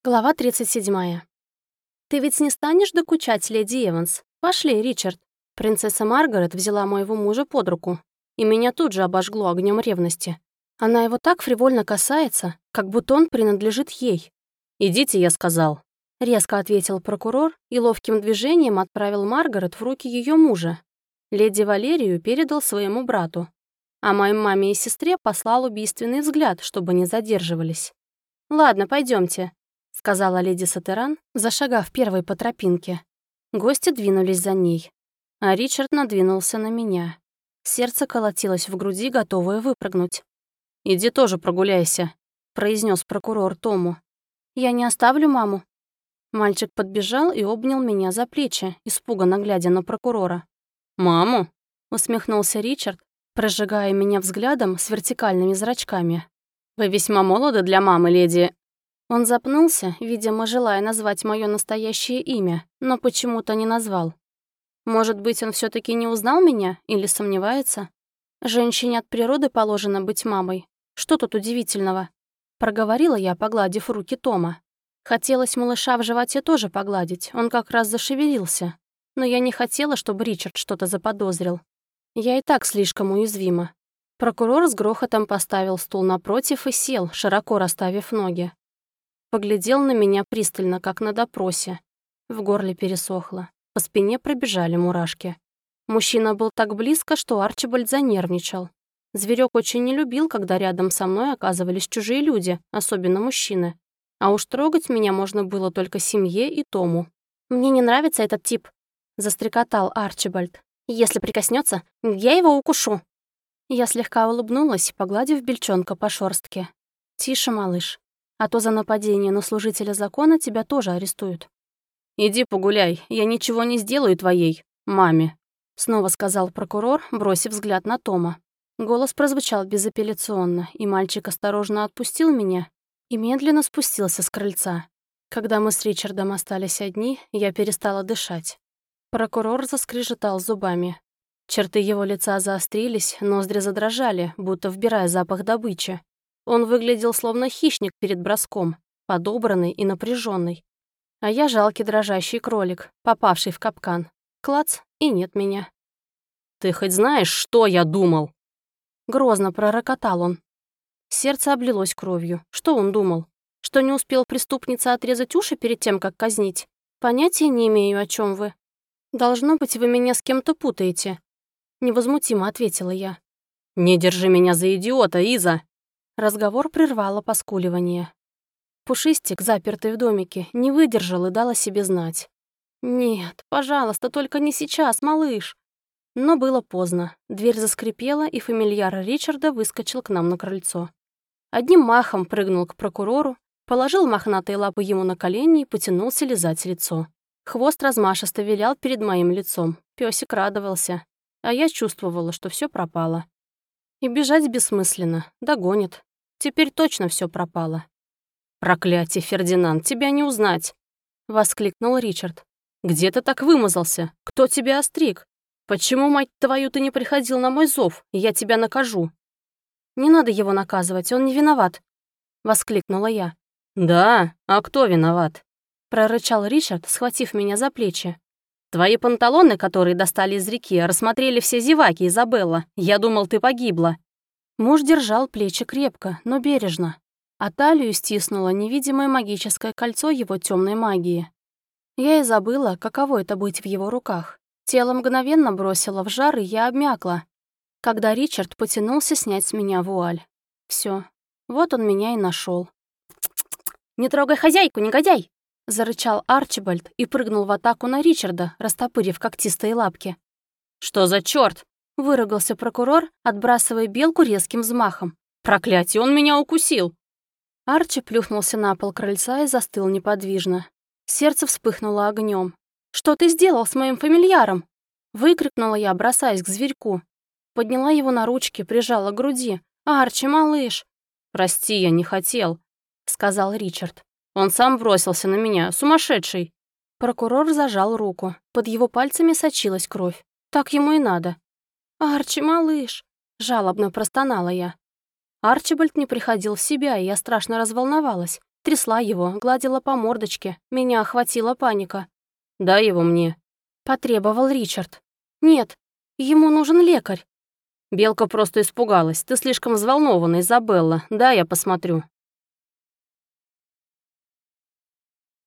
Глава 37. «Ты ведь не станешь докучать, леди Эванс? Пошли, Ричард». Принцесса Маргарет взяла моего мужа под руку, и меня тут же обожгло огнем ревности. Она его так фривольно касается, как будто он принадлежит ей. «Идите, я сказал», — резко ответил прокурор и ловким движением отправил Маргарет в руки ее мужа. Леди Валерию передал своему брату, а моей маме и сестре послал убийственный взгляд, чтобы не задерживались. «Ладно, пойдемте», — сказала леди Сатеран, зашагав первой по тропинке. Гости двинулись за ней, а Ричард надвинулся на меня. Сердце колотилось в груди, готовое выпрыгнуть. «Иди тоже прогуляйся», — произнес прокурор Тому. «Я не оставлю маму». Мальчик подбежал и обнял меня за плечи, испуганно глядя на прокурора. «Маму?» — усмехнулся Ричард, прожигая меня взглядом с вертикальными зрачками. «Вы весьма молоды для мамы, леди...» Он запнулся, видимо, желая назвать мое настоящее имя, но почему-то не назвал. Может быть, он все таки не узнал меня или сомневается? Женщине от природы положено быть мамой. Что тут удивительного? Проговорила я, погладив руки Тома. Хотелось малыша в животе тоже погладить, он как раз зашевелился. Но я не хотела, чтобы Ричард что-то заподозрил. Я и так слишком уязвима. Прокурор с грохотом поставил стул напротив и сел, широко расставив ноги. Поглядел на меня пристально, как на допросе. В горле пересохло, по спине пробежали мурашки. Мужчина был так близко, что Арчибальд занервничал. Зверёк очень не любил, когда рядом со мной оказывались чужие люди, особенно мужчины. А уж трогать меня можно было только семье и Тому. «Мне не нравится этот тип», — застрекотал Арчибальд. «Если прикоснется, я его укушу». Я слегка улыбнулась, погладив бельчонка по шорстке. «Тише, малыш. А то за нападение на служителя закона тебя тоже арестуют». «Иди погуляй, я ничего не сделаю твоей маме», — снова сказал прокурор, бросив взгляд на Тома. Голос прозвучал безапелляционно, и мальчик осторожно отпустил меня и медленно спустился с крыльца. Когда мы с Ричардом остались одни, я перестала дышать. Прокурор заскрежетал зубами. Черты его лица заострились, ноздри задрожали, будто вбирая запах добычи. Он выглядел словно хищник перед броском, подобранный и напряженный. А я жалкий дрожащий кролик, попавший в капкан. Клац, и нет меня. «Ты хоть знаешь, что я думал?» Грозно пророкотал он. Сердце облилось кровью. Что он думал? Что не успел преступница отрезать уши перед тем, как казнить? Понятия не имею, о чем вы. Должно быть, вы меня с кем-то путаете. Невозмутимо ответила я. «Не держи меня за идиота, Иза!» Разговор прервало поскуливание. Пушистик, запертый в домике, не выдержал и дал о себе знать. «Нет, пожалуйста, только не сейчас, малыш!» Но было поздно. Дверь заскрипела, и фамильяр Ричарда выскочил к нам на крыльцо. Одним махом прыгнул к прокурору, положил мохнатые лапы ему на колени и потянулся лизать лицо. Хвост размашисто вилял перед моим лицом. Пёсик радовался, а я чувствовала, что все пропало. И бежать бессмысленно, догонит. Теперь точно все пропало. «Проклятие, Фердинанд, тебя не узнать!» — воскликнул Ричард. «Где ты так вымазался? Кто тебя остриг? Почему, мать твою, ты не приходил на мой зов? Я тебя накажу». «Не надо его наказывать, он не виноват», — воскликнула я. «Да? А кто виноват?» — прорычал Ричард, схватив меня за плечи. «Твои панталоны, которые достали из реки, рассмотрели все зеваки, Изабелла. Я думал, ты погибла». Муж держал плечи крепко, но бережно, а талию стиснуло невидимое магическое кольцо его темной магии. Я и забыла, каково это быть в его руках. Тело мгновенно бросило в жар, и я обмякла, когда Ричард потянулся снять с меня вуаль. Все, вот он меня и нашел. «Не трогай хозяйку, негодяй!» — зарычал Арчибальд и прыгнул в атаку на Ричарда, растопырив когтистые лапки. «Что за чёрт?» — выругался прокурор, отбрасывая белку резким взмахом. «Проклятие, он меня укусил!» Арчи плюхнулся на пол крыльца и застыл неподвижно. Сердце вспыхнуло огнем. «Что ты сделал с моим фамильяром?» — выкрикнула я, бросаясь к зверьку. Подняла его на ручки, прижала к груди. «Арчи, малыш!» «Прости, я не хотел», — сказал Ричард. «Он сам бросился на меня, сумасшедший!» Прокурор зажал руку. Под его пальцами сочилась кровь. Так ему и надо. «Арчи, малыш!» — жалобно простонала я. Арчибальд не приходил в себя, и я страшно разволновалась. Трясла его, гладила по мордочке. Меня охватила паника. «Дай его мне», — потребовал Ричард. «Нет, ему нужен лекарь». «Белка просто испугалась. Ты слишком взволнована, Изабелла. Да, я посмотрю».